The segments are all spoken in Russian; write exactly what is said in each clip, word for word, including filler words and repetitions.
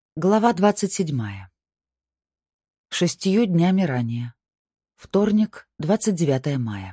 Глава двадцать седьмая. Шестью днями ранее. Вторник, двадцать девятое мая.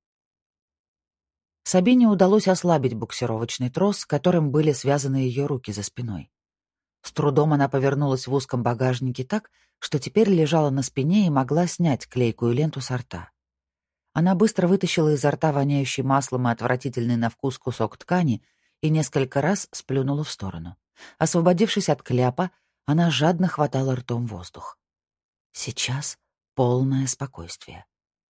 Сабине удалось ослабить буксировочный трос, которым были связаны ее руки за спиной. С трудом она повернулась в узком багажнике так, что теперь лежала на спине и могла снять клейкую ленту со рта. Она быстро вытащила изо рта воняющий маслом и отвратительный на вкус кусок ткани и несколько раз сплюнула в сторону. Освободившись от кляпа, она жадно хватала ртом воздух. Сейчас полное спокойствие.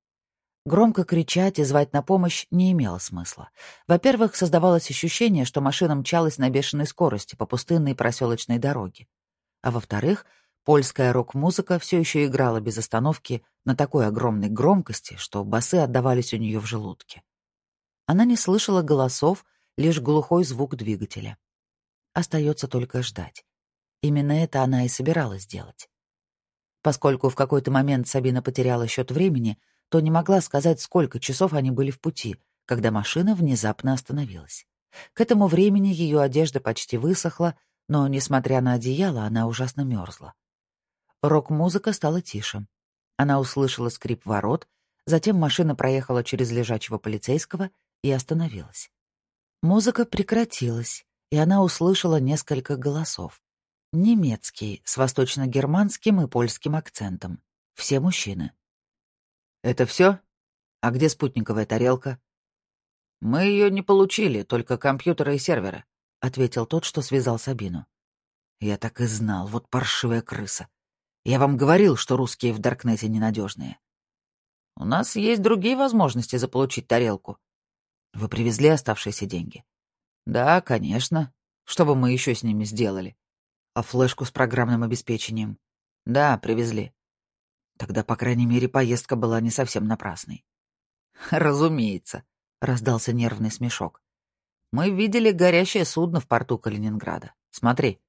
Громко кричать и звать на помощь не имело смысла. Во-первых, создавалось ощущение, что машина мчалась на бешеной скорости по пустынной проселочной дороге. А во-вторых, польская рок-музыка все еще играла без остановки на такой огромной громкости, что басы отдавались у нее в желудке. Она не слышала голосов, лишь глухой звук двигателя. Остается только ждать. Именно это она и собиралась делать. Поскольку в какой-то момент Сабина потеряла счет времени, то не могла сказать, сколько часов они были в пути, когда машина внезапно остановилась. К этому времени ее одежда почти высохла, но, несмотря на одеяло, она ужасно мерзла. Рок-музыка стала тише. Она услышала скрип ворот, затем машина проехала через лежачего полицейского и остановилась. Музыка прекратилась, и она услышала несколько голосов. Немецкий, с восточно-германским и польским акцентом. Все мужчины. «Это все? А где спутниковая тарелка?» «Мы ее не получили, только компьютеры и серверы», — ответил тот, что связал Сабину. «Я так и знал, вот паршивая крыса. Я вам говорил, что русские в Даркнете ненадежные. У нас есть другие возможности заполучить тарелку. Вы привезли оставшиеся деньги?» «Да, конечно. Что бы мы еще с ними сделали?» «А флешку с программным обеспечением?» «Да, привезли». Тогда, по крайней мере, поездка была не совсем напрасной. «Разумеется», — раздался нервный смешок. «Мы видели горящее судно в порту Калининграда. Смотри».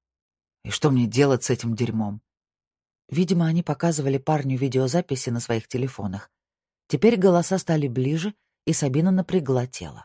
«И что мне делать с этим дерьмом?» Видимо, они показывали парню видеозаписи на своих телефонах. Теперь голоса стали ближе, и Сабина напрягла тело.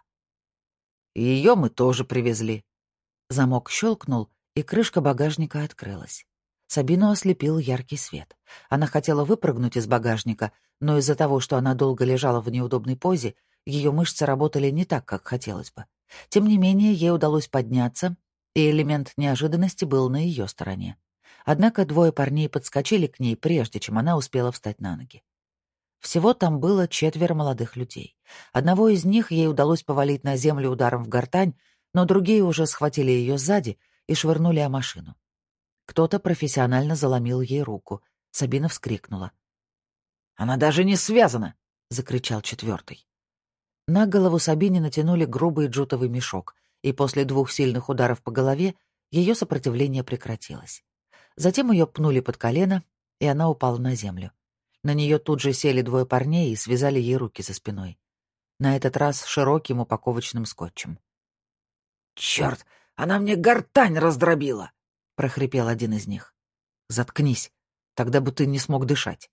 «Ее мы тоже привезли». Замок щелкнул, и крышка багажника открылась. Сабину ослепил яркий свет. Она хотела выпрыгнуть из багажника, но из-за того, что она долго лежала в неудобной позе, ее мышцы работали не так, как хотелось бы. Тем не менее, ей удалось подняться, и элемент неожиданности был на ее стороне. Однако двое парней подскочили к ней, прежде чем она успела встать на ноги. Всего там было четверо молодых людей. Одного из них ей удалось повалить на землю ударом в гортань, но другие уже схватили ее сзади и швырнули о машину. Кто-то профессионально заломил ей руку. Сабина вскрикнула. «Она даже не связана!» — закричал четвертый. На голову Сабине натянули грубый джутовый мешок, и после двух сильных ударов по голове ее сопротивление прекратилось. Затем ее пнули под колено, и она упала на землю. На нее тут же сели двое парней и связали ей руки за спиной. На этот раз широким упаковочным скотчем. «Черт, она мне гортань раздробила!» — прохрипел один из них. «Заткнись, тогда бы ты не смог дышать».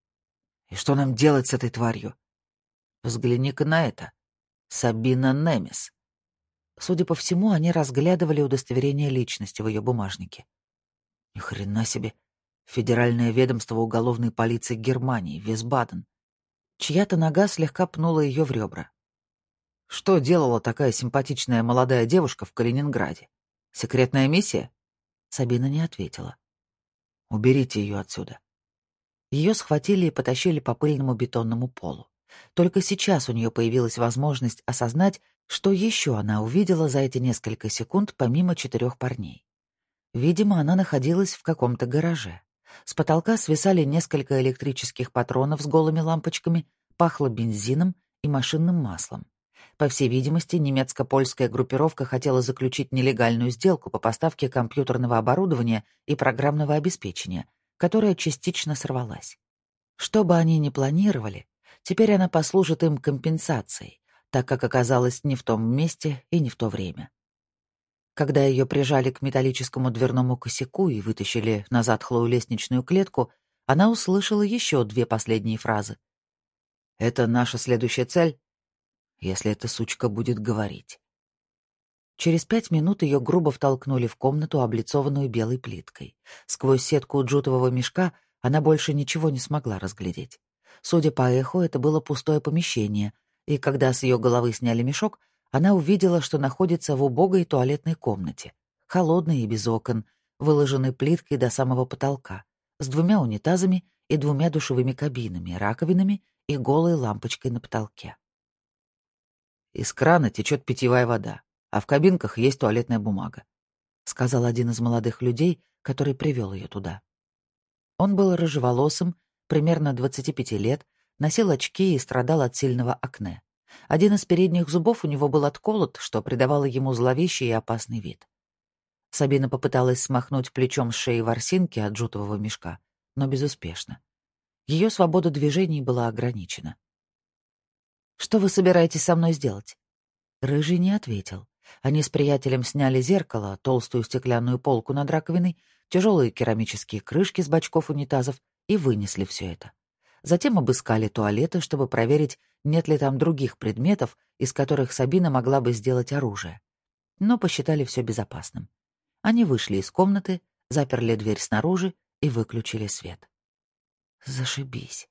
«И что нам делать с этой тварью?» «Взгляни-ка на это. Сабина Немес». Судя по всему, они разглядывали удостоверение личности в ее бумажнике. Ни хрена себе. Федеральное ведомство уголовной полиции Германии, Висбаден. Чья-то нога слегка пнула ее в ребра. Что делала такая симпатичная молодая девушка в Калининграде? Секретная миссия? Сабина не ответила. Уберите ее отсюда. Ее схватили и потащили по пыльному бетонному полу. Только сейчас у нее появилась возможность осознать, что еще она увидела за эти несколько секунд помимо четырех парней. Видимо, она находилась в каком-то гараже. С потолка свисали несколько электрических патронов с голыми лампочками, пахло бензином и машинным маслом. По всей видимости, немецко-польская группировка хотела заключить нелегальную сделку по поставке компьютерного оборудования и программного обеспечения, которая частично сорвалась. Что бы они ни планировали, теперь она послужит им компенсацией, так как оказалась не в том месте и не в то время. Когда ее прижали к металлическому дверному косяку и вытащили на затхлую лестничную клетку, она услышала еще две последние фразы. «Это наша следующая цель, если эта сучка будет говорить». Через пять минут ее грубо втолкнули в комнату, облицованную белой плиткой. Сквозь сетку джутового мешка она больше ничего не смогла разглядеть. Судя по эху, это было пустое помещение, и когда с ее головы сняли мешок, она увидела, что находится в убогой туалетной комнате, холодной и без окон, выложенной плиткой до самого потолка, с двумя унитазами и двумя душевыми кабинами, раковинами и голой лампочкой на потолке. «Из крана течет питьевая вода, а в кабинках есть туалетная бумага», — сказал один из молодых людей, который привел ее туда. Он был рыжеволосым, примерно двадцати пяти лет, носил очки и страдал от сильного акне. Один из передних зубов у него был отколот, что придавало ему зловещий и опасный вид. Сабина попыталась смахнуть плечом с шеи ворсинки от джутового мешка, но безуспешно. Ее свобода движений была ограничена. «Что вы собираетесь со мной сделать?» Рыжий не ответил. Они с приятелем сняли зеркало, толстую стеклянную полку над раковиной, тяжелые керамические крышки с бачков унитазов и вынесли все это. Затем обыскали туалеты, чтобы проверить, нет ли там других предметов, из которых Сабина могла бы сделать оружие. Но посчитали все безопасным. Они вышли из комнаты, заперли дверь снаружи и выключили свет. Зашибись.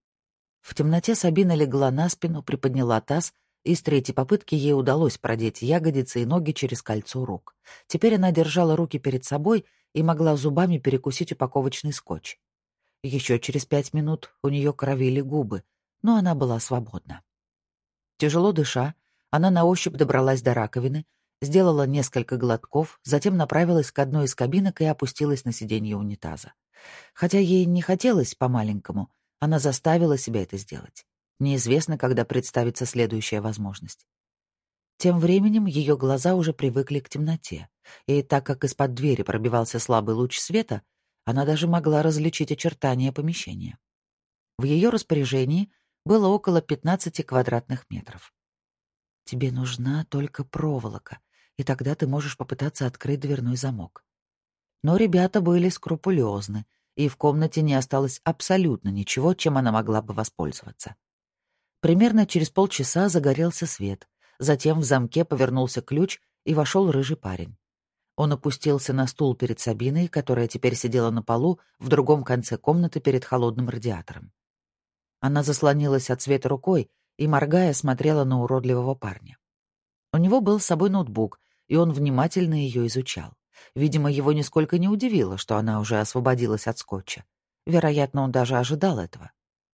В темноте Сабина легла на спину, приподняла таз, и с третьей попытки ей удалось продеть ягодицы и ноги через кольцо рук. Теперь она держала руки перед собой и могла зубами перекусить упаковочный скотч. Еще через пять минут у нее кровили губы, но она была свободна. Тяжело дыша, она на ощупь добралась до раковины, сделала несколько глотков, затем направилась к одной из кабинок и опустилась на сиденье унитаза. Хотя ей не хотелось по-маленькому, она заставила себя это сделать. Неизвестно, когда представится следующая возможность. Тем временем ее глаза уже привыкли к темноте, и так как из-под двери пробивался слабый луч света, она даже могла различить очертания помещения. В ее распоряжении было около пятнадцати квадратных метров. «Тебе нужна только проволока, и тогда ты можешь попытаться открыть дверной замок». Но ребята были скрупулезны, и в комнате не осталось абсолютно ничего, чем она могла бы воспользоваться. Примерно через полчаса загорелся свет, затем в замке повернулся ключ, и вошел рыжий парень. Он опустился на стул перед Сабиной, которая теперь сидела на полу в другом конце комнаты перед холодным радиатором. Она заслонилась от света рукой и, моргая, смотрела на уродливого парня. У него был с собой ноутбук, и он внимательно ее изучал. Видимо, его нисколько не удивило, что она уже освободилась от скотча. Вероятно, он даже ожидал этого.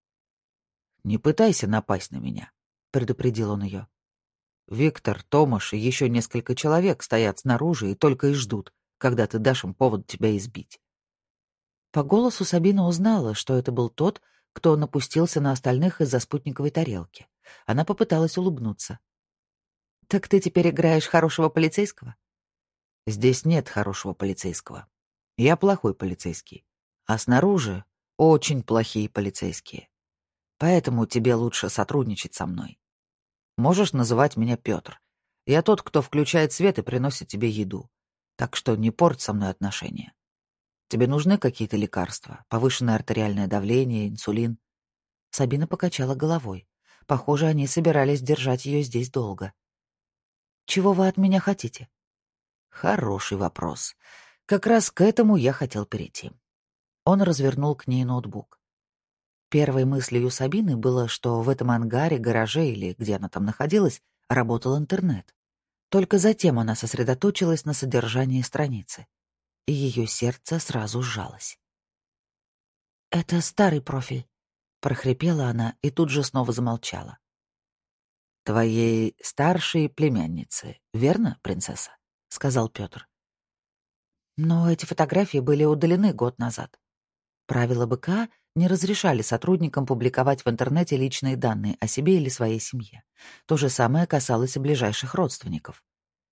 «Не пытайся напасть на меня», — предупредил он ее. «Виктор, Томаш и еще несколько человек стоят снаружи и только и ждут, когда ты дашь им повод тебя избить». По голосу Сабина узнала, что это был тот, кто напустился на остальных из-за спутниковой тарелки. Она попыталась улыбнуться. «Так ты теперь играешь хорошего полицейского?» «Здесь нет хорошего полицейского. Я плохой полицейский. А снаружи очень плохие полицейские. Поэтому тебе лучше сотрудничать со мной. Можешь называть меня Петр. Я тот, кто включает свет и приносит тебе еду. Так что не порть со мной отношения. Тебе нужны какие-то лекарства? Повышенное артериальное давление, инсулин?» Сабина покачала головой. Похоже, они собирались держать ее здесь долго. «Чего вы от меня хотите?» Хороший вопрос. Как раз к этому я хотел перейти. Он развернул к ней ноутбук. Первой мыслью Сабины было, что в этом ангаре, гараже или где она там находилась, работал интернет. Только затем она сосредоточилась на содержании страницы, и ее сердце сразу сжалось. «Это старый профиль», — прохрипела она и тут же снова замолчала. «Твоей старшей племянницы, верно, принцесса?» — сказал Петр. Но эти фотографии были удалены год назад. Правила БК не разрешали сотрудникам публиковать в интернете личные данные о себе или своей семье. То же самое касалось и ближайших родственников.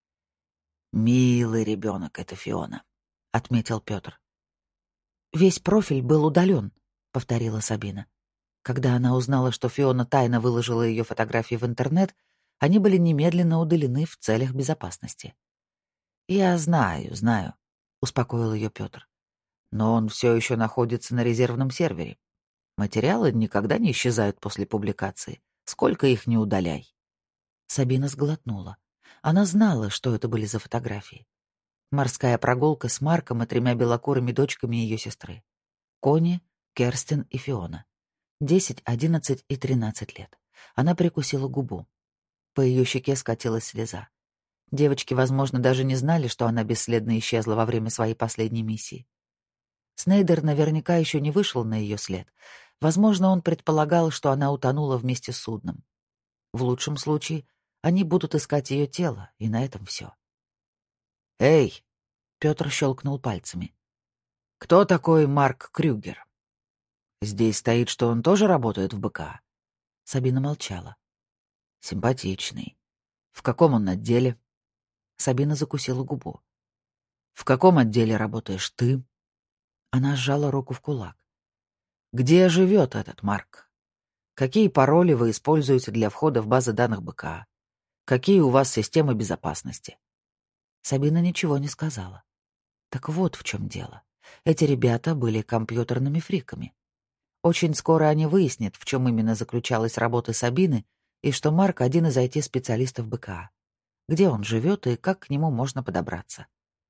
«Милый ребенок это Фиона», — отметил Петр. «Весь профиль был удален», — повторила Сабина. Когда она узнала, что Фиона тайно выложила ее фотографии в интернет, они были немедленно удалены в целях безопасности. «Я знаю, знаю», — успокоил ее Петр. «Но он все еще находится на резервном сервере. Материалы никогда не исчезают после публикации. Сколько их не удаляй». Сабина сглотнула. Она знала, что это были за фотографии. Морская прогулка с Марком и тремя белокурыми дочками ее сестры. Кони, Керстин и Фиона. Десять, одиннадцать и тринадцать лет. Она прикусила губу. По ее щеке скатилась слеза. Девочки, возможно, даже не знали, что она бесследно исчезла во время своей последней миссии. Снейдер наверняка еще не вышел на ее след. Возможно, он предполагал, что она утонула вместе с судном. В лучшем случае, они будут искать ее тело, и на этом все. «Эй!» — Петр щелкнул пальцами. «Кто такой Марк Крюгер?» «Здесь стоит, что он тоже работает в БК». Сабина молчала. «Симпатичный. В каком он отделе?» Сабина закусила губу. «В каком отделе работаешь ты?» Она сжала руку в кулак. «Где живет этот Марк? Какие пароли вы используете для входа в базы данных БК? Какие у вас системы безопасности?» Сабина ничего не сказала. Так вот в чем дело. Эти ребята были компьютерными фриками. Очень скоро они выяснят, в чем именно заключалась работа Сабины, и что Марк — один из ай ти-специалистов БК. Где он живет и как к нему можно подобраться.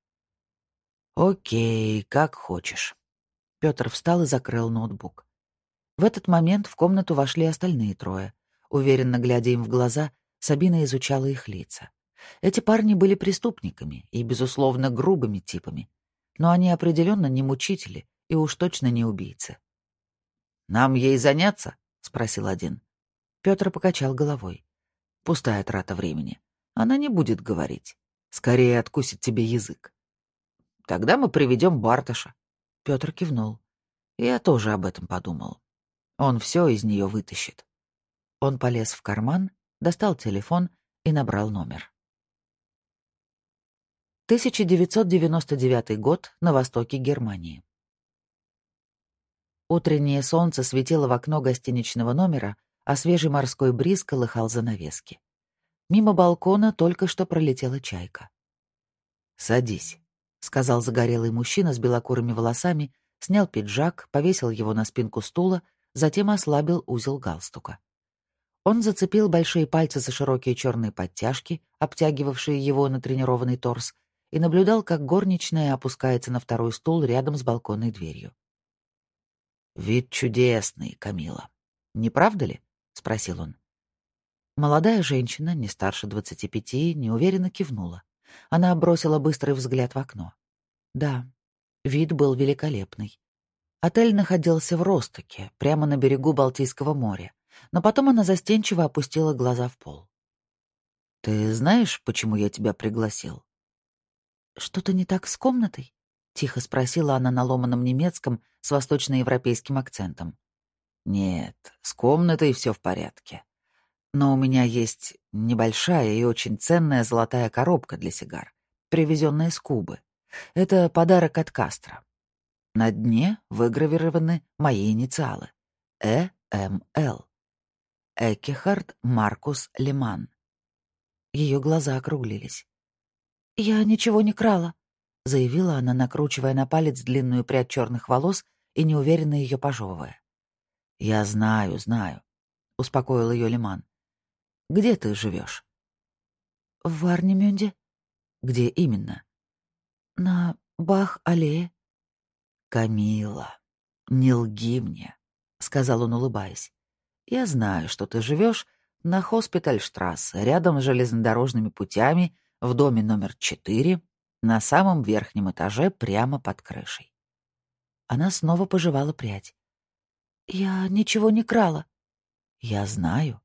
«Окей, как хочешь». Петр встал и закрыл ноутбук. В этот момент в комнату вошли остальные трое. Уверенно глядя им в глаза, Сабина изучала их лица. Эти парни были преступниками и, безусловно, грубыми типами. Но они определенно не мучители и уж точно не убийцы. «Нам ей заняться?» — спросил один. Петр покачал головой. «Пустая трата времени. Она не будет говорить. Скорее откусит тебе язык». «Тогда мы приведем Барташа». Петр кивнул. Я тоже об этом подумал. Он все из нее вытащит. Он полез в карман, достал телефон и набрал номер. тысяча девятьсот девяносто девятый год, на востоке Германии. Утреннее солнце светило в окно гостиничного номера, а свежий морской бриз колыхал занавески. Мимо балкона только что пролетела чайка. «Садись», — сказал загорелый мужчина с белокурыми волосами, снял пиджак, повесил его на спинку стула, затем ослабил узел галстука. Он зацепил большие пальцы за широкие черные подтяжки, обтягивавшие его натренированный торс, и наблюдал, как горничная опускается на второй стул рядом с балконной дверью. «Вид чудесный, Камила. Не правда ли?» — спросил он. Молодая женщина, не старше двадцати пяти, неуверенно кивнула. Она бросила быстрый взгляд в окно. Да, вид был великолепный. Отель находился в Ростоке, прямо на берегу Балтийского моря, но потом она застенчиво опустила глаза в пол. «Ты знаешь, почему я тебя пригласил?» «Что-то не так с комнатой?» — тихо спросила она на ломаном немецком с восточноевропейским акцентом. «Нет, с комнатой все в порядке. Но у меня есть небольшая и очень ценная золотая коробка для сигар, привезенная из Кубы. Это подарок от Кастро. На дне выгравированы мои инициалы. Э М Л. Эккехард Маркус Леман». Ее глаза округлились. «Я ничего не крала», — заявила она, накручивая на палец длинную прядь черных волос и неуверенно ее пожевывая. «Я знаю, знаю», — успокоил ее Леман. «Где ты живешь?» «В Варнемюнде». «Где именно?» «На Бах-аллее». «Камила, не лги мне», — сказал он, улыбаясь. «Я знаю, что ты живешь на Хоспитальштрассе, рядом с железнодорожными путями, в доме номер четыре, на самом верхнем этаже, прямо под крышей». Она снова пожевала прядь. «Я ничего не крала». «Я знаю».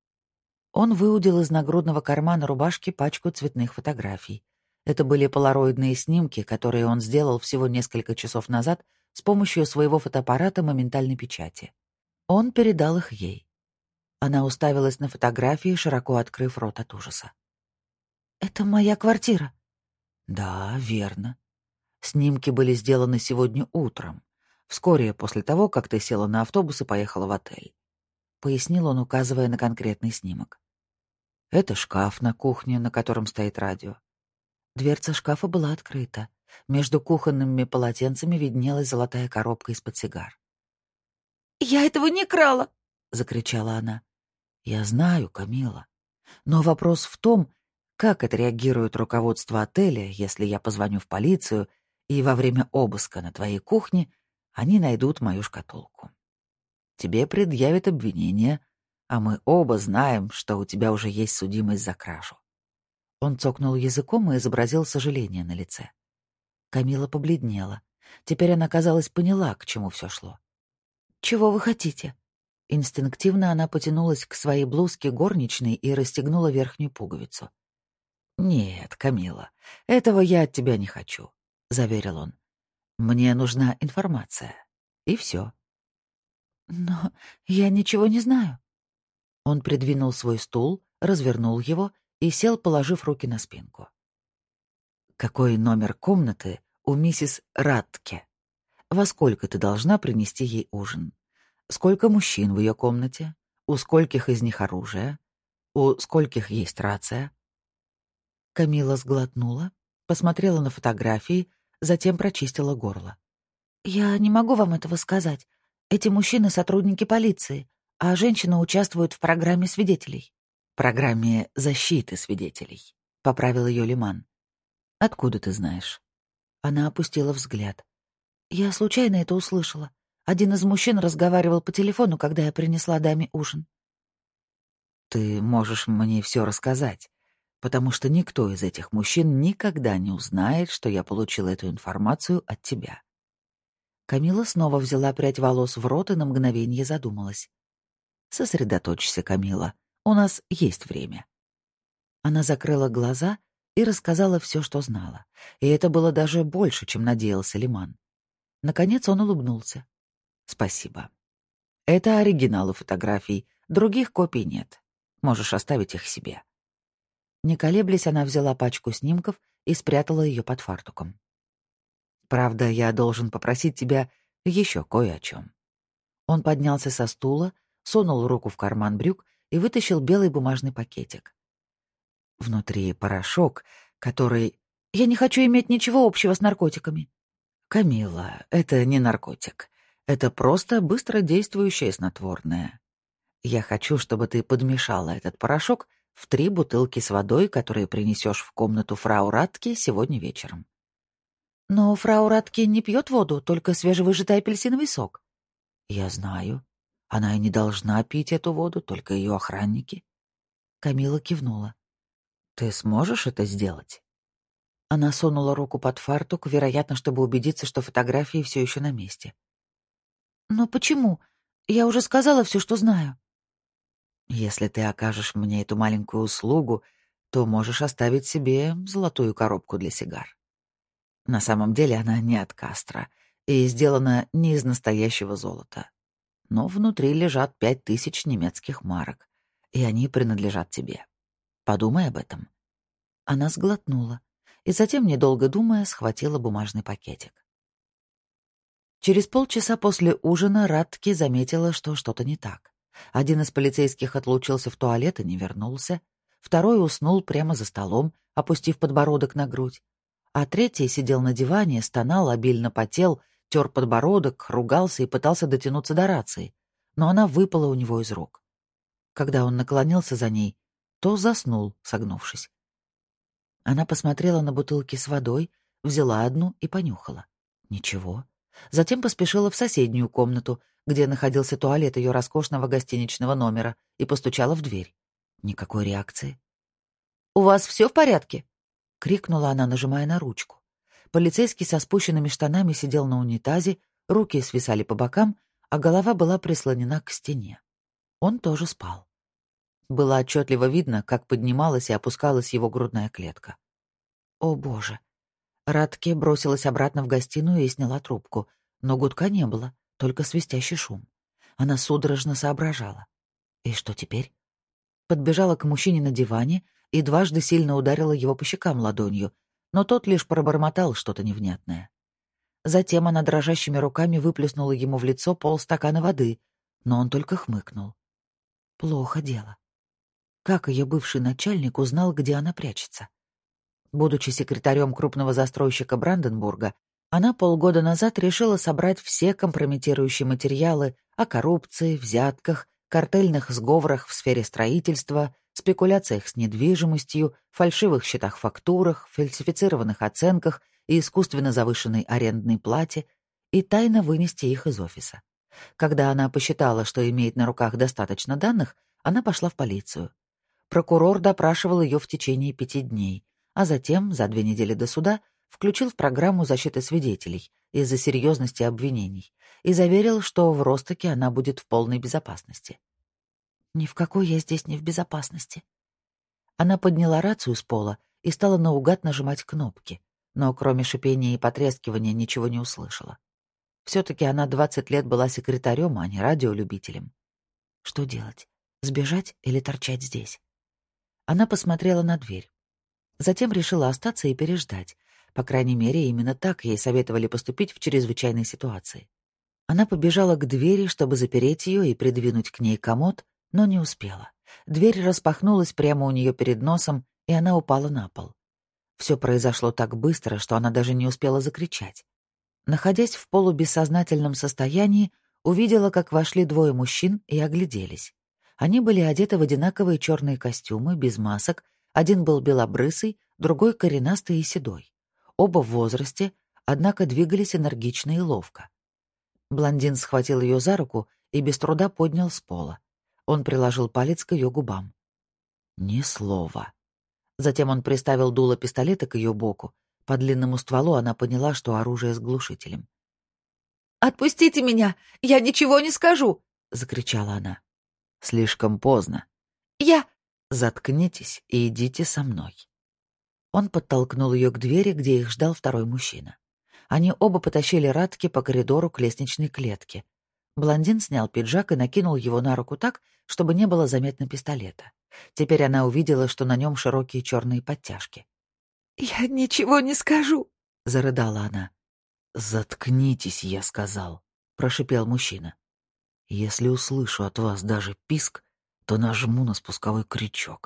Он выудил из нагрудного кармана рубашки пачку цветных фотографий. Это были полароидные снимки, которые он сделал всего несколько часов назад с помощью своего фотоаппарата моментальной печати. Он передал их ей. Она уставилась на фотографии, широко открыв рот от ужаса. «Это моя квартира». «Да, верно. Снимки были сделаны сегодня утром, вскоре после того, как ты села на автобус и поехала в отель», — пояснил он, указывая на конкретный снимок. «Это шкаф на кухне, на котором стоит радио». Дверца шкафа была открыта. Между кухонными полотенцами виднелась золотая коробка из-под сигар. «Я этого не крала!» — закричала она. «Я знаю, Камила. Но вопрос в том, Как отреагирует руководство отеля, если я позвоню в полицию, и во время обыска на твоей кухне они найдут мою шкатулку? Тебе предъявят обвинение, а мы оба знаем, что у тебя уже есть судимость за кражу». Он цокнул языком и изобразил сожаление на лице. Камила побледнела. Теперь она, казалось, поняла, к чему все шло. «Чего вы хотите?» Инстинктивно она потянулась к своей блузке горничной и расстегнула верхнюю пуговицу. «Нет, Камила, этого я от тебя не хочу», — заверил он. «Мне нужна информация. И все». «Но я ничего не знаю». Он придвинул свой стул, развернул его и сел, положив руки на спинку. «Какой номер комнаты у миссис Радке? Во сколько ты должна принести ей ужин? Сколько мужчин в ее комнате? У скольких из них оружие? У скольких есть рация?» Камила сглотнула, посмотрела на фотографии, затем прочистила горло. «Я не могу вам этого сказать. Эти мужчины — сотрудники полиции, а женщина участвует в программе свидетелей». «Программе защиты свидетелей», — поправил ее Лиман. «Откуда ты знаешь?» Она опустила взгляд. «Я случайно это услышала. Один из мужчин разговаривал по телефону, когда я принесла даме ужин». «Ты можешь мне все рассказать, потому что никто из этих мужчин никогда не узнает, что я получила эту информацию от тебя». Камила снова взяла прядь волос в рот и на мгновение задумалась. «Сосредоточься, Камила. У нас есть время». Она закрыла глаза и рассказала все, что знала. И это было даже больше, чем надеялся Лиман. Наконец он улыбнулся. «Спасибо. Это оригиналы фотографий. Других копий нет. Можешь оставить их себе». Не колеблясь, она взяла пачку снимков и спрятала ее под фартуком. «Правда, я должен попросить тебя еще кое о чем». Он поднялся со стула, сунул руку в карман брюк и вытащил белый бумажный пакетик. Внутри порошок, который... «Я не хочу иметь ничего общего с наркотиками». «Камила, это не наркотик. Это просто быстродействующее снотворное. Я хочу, чтобы ты подмешала этот порошок в три бутылки с водой, которые принесешь в комнату фрау Радке сегодня вечером». «Но фрау Радке не пьет воду, только свежевыжатый апельсиновый сок». «Я знаю. Она и не должна пить эту воду, только ее охранники». Камила кивнула. «Ты сможешь это сделать?» Она сунула руку под фартук, вероятно, чтобы убедиться, что фотографии все еще на месте. «Но почему? Я уже сказала все, что знаю». «Если ты окажешь мне эту маленькую услугу, то можешь оставить себе золотую коробку для сигар. На самом деле она не от Кастро и сделана не из настоящего золота. Но внутри лежат пять тысяч немецких марок, и они принадлежат тебе. Подумай об этом». Она сглотнула и затем, недолго думая, схватила бумажный пакетик. Через полчаса после ужина Радке заметила, что что-то не так. Один из полицейских отлучился в туалет и не вернулся, второй уснул прямо за столом, опустив подбородок на грудь, а третий сидел на диване, стонал, обильно потел, тер подбородок, ругался и пытался дотянуться до рации, но она выпала у него из рук. Когда он наклонился за ней, то заснул, согнувшись. Она посмотрела на бутылки с водой, взяла одну и понюхала. Ничего. Затем поспешила в соседнюю комнату, где находился туалет ее роскошного гостиничного номера, и постучала в дверь. Никакой реакции. «У вас все в порядке?» — крикнула она, нажимая на ручку. Полицейский со спущенными штанами сидел на унитазе, руки свисали по бокам, а голова была прислонена к стене. Он тоже спал. Было отчетливо видно, как поднималась и опускалась его грудная клетка. О, боже! Радке бросилась обратно в гостиную и сняла трубку, но гудка не было, только свистящий шум. Она судорожно соображала. И что теперь? Подбежала к мужчине на диване и дважды сильно ударила его по щекам ладонью, но тот лишь пробормотал что-то невнятное. Затем она дрожащими руками выплеснула ему в лицо полстакана воды, но он только хмыкнул. Плохо дело. Как ее бывший начальник узнал, где она прячется? Будучи секретарем крупного застройщика Бранденбурга, она полгода назад решила собрать все компрометирующие материалы о коррупции, взятках, картельных сговорах в сфере строительства, спекуляциях с недвижимостью, фальшивых счетах-фактурах, фальсифицированных оценках и искусственно завышенной арендной плате, и тайно вынести их из офиса. Когда она посчитала, что имеет на руках достаточно данных, она пошла в полицию. Прокурор допрашивал ее в течение пяти дней, а затем, за две недели до суда, включил в программу защиты свидетелей из-за серьезности обвинений и заверил, что в Ростоке она будет в полной безопасности. «Ни в какой я здесь не в безопасности». Она подняла рацию с пола и стала наугад нажимать кнопки, но кроме шипения и потрескивания ничего не услышала. Все-таки она двадцать лет была секретарем, а не радиолюбителем. Что делать? Сбежать или торчать здесь? Она посмотрела на дверь. Затем решила остаться и переждать. По крайней мере, именно так ей советовали поступить в чрезвычайной ситуации. Она побежала к двери, чтобы запереть ее и придвинуть к ней комод, но не успела. Дверь распахнулась прямо у нее перед носом, и она упала на пол. Все произошло так быстро, что она даже не успела закричать. Находясь в полубессознательном состоянии, увидела, как вошли двое мужчин и огляделись. Они были одеты в одинаковые черные костюмы, без масок. Один был белобрысый, другой коренастый и седой. Оба в возрасте, однако двигались энергично и ловко. Блондин схватил ее за руку и без труда поднял с пола. Он приложил палец к ее губам. Ни слова. Затем он приставил дуло пистолета к ее боку. По длинному стволу она поняла, что оружие с глушителем. «Отпустите меня! Я ничего не скажу!» — закричала она. «Слишком поздно. Я...» «Заткнитесь и идите со мной». Он подтолкнул ее к двери, где их ждал второй мужчина. Они оба потащили Радке по коридору к лестничной клетке. Блондин снял пиджак и накинул его на руку так, чтобы не было заметно пистолета. Теперь она увидела, что на нем широкие черные подтяжки. «Я ничего не скажу», — зарыдала она. «Заткнитесь, я сказал», — прошипел мужчина. «Если услышу от вас даже писк, то нажму на спусковой крючок».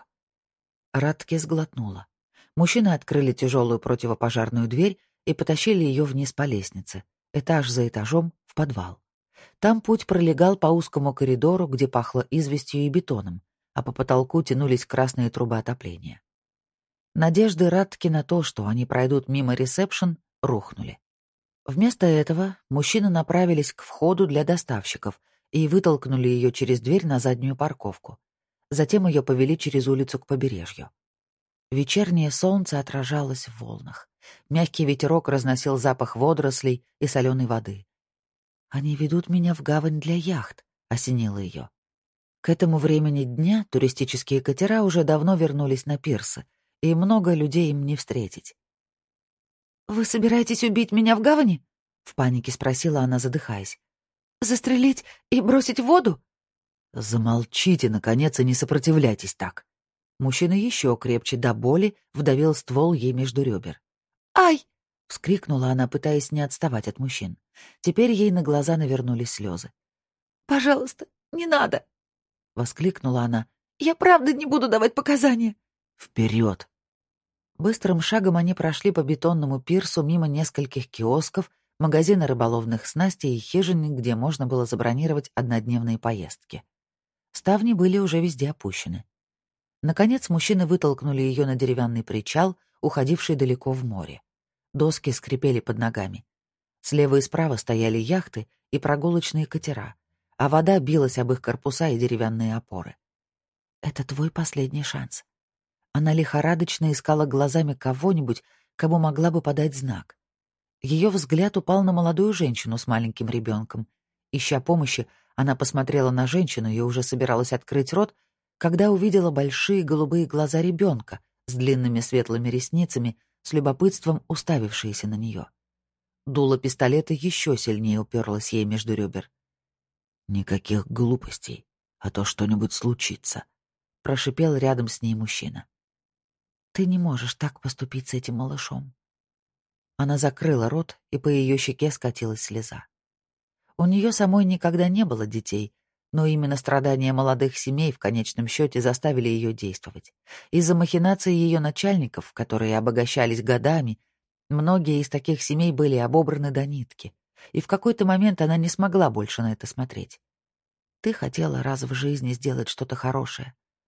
Радке сглотнула. Мужчины открыли тяжелую противопожарную дверь и потащили ее вниз по лестнице, этаж за этажом, в подвал. Там путь пролегал по узкому коридору, где пахло известью и бетоном, а по потолку тянулись красные трубы отопления. Надежды Радки на то, что они пройдут мимо ресепшн, рухнули. Вместо этого мужчины направились к входу для доставщиков и вытолкнули ее через дверь на заднюю парковку. Затем ее повели через улицу к побережью. Вечернее солнце отражалось в волнах. Мягкий ветерок разносил запах водорослей и соленой воды. «Они ведут меня в гавань для яхт», — осенило ее. К этому времени дня туристические катера уже давно вернулись на пирсы, и много людей им не встретить. «Вы собираетесь убить меня в гавани?» — в панике спросила она, задыхаясь. «Застрелить и бросить в воду?» «Замолчите, наконец, и не сопротивляйтесь так». Мужчина еще крепче до боли вдавил ствол ей между ребер. «Ай!» — вскрикнула она, пытаясь не отставать от мужчин. Теперь ей на глаза навернулись слезы. «Пожалуйста, не надо!» — воскликнула она. «Я правда не буду давать показания!» «Вперед!» Быстрым шагом они прошли по бетонному пирсу мимо нескольких киосков, магазина рыболовных снастей и хижин, где можно было забронировать однодневные поездки. Ставни были уже везде опущены. Наконец мужчины вытолкнули ее на деревянный причал, уходивший далеко в море. Доски скрипели под ногами. Слева и справа стояли яхты и прогулочные катера, а вода билась об их корпуса и деревянные опоры. «Это твой последний шанс». Она лихорадочно искала глазами кого-нибудь, кому могла бы подать знак. Ее взгляд упал на молодую женщину с маленьким ребенком. Ища помощи, она посмотрела на женщину и уже собиралась открыть рот, когда увидела большие голубые глаза ребенка с длинными светлыми ресницами, с любопытством уставившиеся на нее. Дуло пистолета еще сильнее уперлось ей между ребер. «Никаких глупостей, а то что-нибудь случится», — прошипел рядом с ней мужчина. «Ты не можешь так поступить с этим малышом». Она закрыла рот, и по ее щеке скатилась слеза. У нее самой никогда не было детей, но именно страдания молодых семей в конечном счете заставили ее действовать. Из-за махинаций ее начальников, которые обогащались годами, многие из таких семей были обобраны до нитки, и в какой-то момент она не смогла больше на это смотреть. Ты хотела раз в жизни сделать что-то хорошее.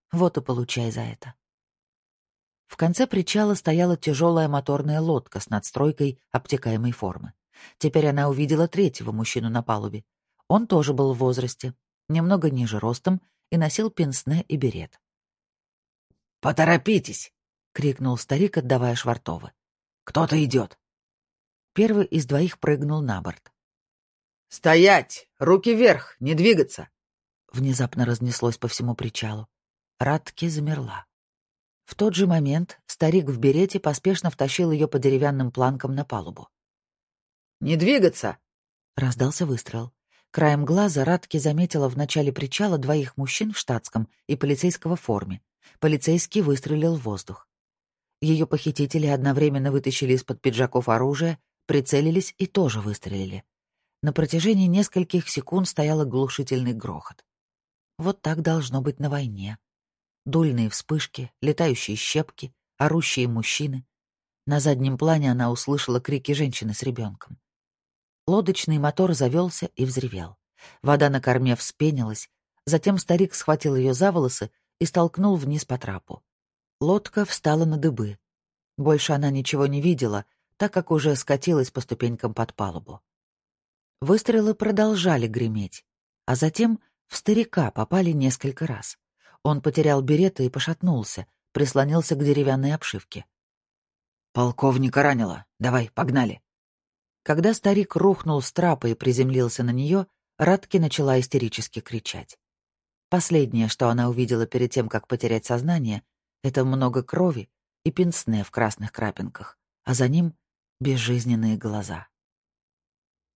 Вот и получай за это. В конце причала стояла тяжелая моторная лодка с надстройкой обтекаемой формы. Теперь она увидела третьего мужчину на палубе. Он тоже был в возрасте, немного ниже ростом, и носил пенсне и берет. «Поторопитесь!» — крикнул старик, отдавая швартовы. «Кто-то идет!» Первый из двоих прыгнул на борт. «Стоять! Руки вверх! Не двигаться!» Внезапно разнеслось по всему причалу. Радки замерла. В тот же момент старик в берете поспешно втащил ее по деревянным планкам на палубу. «Не двигаться!» — раздался выстрел. Краем глаза Радки заметила в начале причала двоих мужчин в штатском и полицейского форме. Полицейский выстрелил в воздух. Ее похитители одновременно вытащили из-под пиджаков оружие, прицелились и тоже выстрелили. На протяжении нескольких секунд стоял оглушительный грохот. Вот так должно быть на войне. Дульные вспышки, летающие щепки, орущие мужчины. На заднем плане она услышала крики женщины с ребенком. Лодочный мотор завелся и взревел. Вода на корме вспенилась. Затем старик схватил ее за волосы и столкнул вниз по трапу. Лодка встала на дыбы. Больше она ничего не видела, так как уже скатилась по ступенькам под палубу. Выстрелы продолжали греметь, а затем в старика попали несколько раз. Он потерял береты и пошатнулся, прислонился к деревянной обшивке. «Полковника ранило. Давай, погнали!» Когда старик рухнул с трапа и приземлился на нее, Радки начала истерически кричать. Последнее, что она увидела перед тем, как потерять сознание, это много крови и пенсне в красных крапинках, а за ним безжизненные глаза.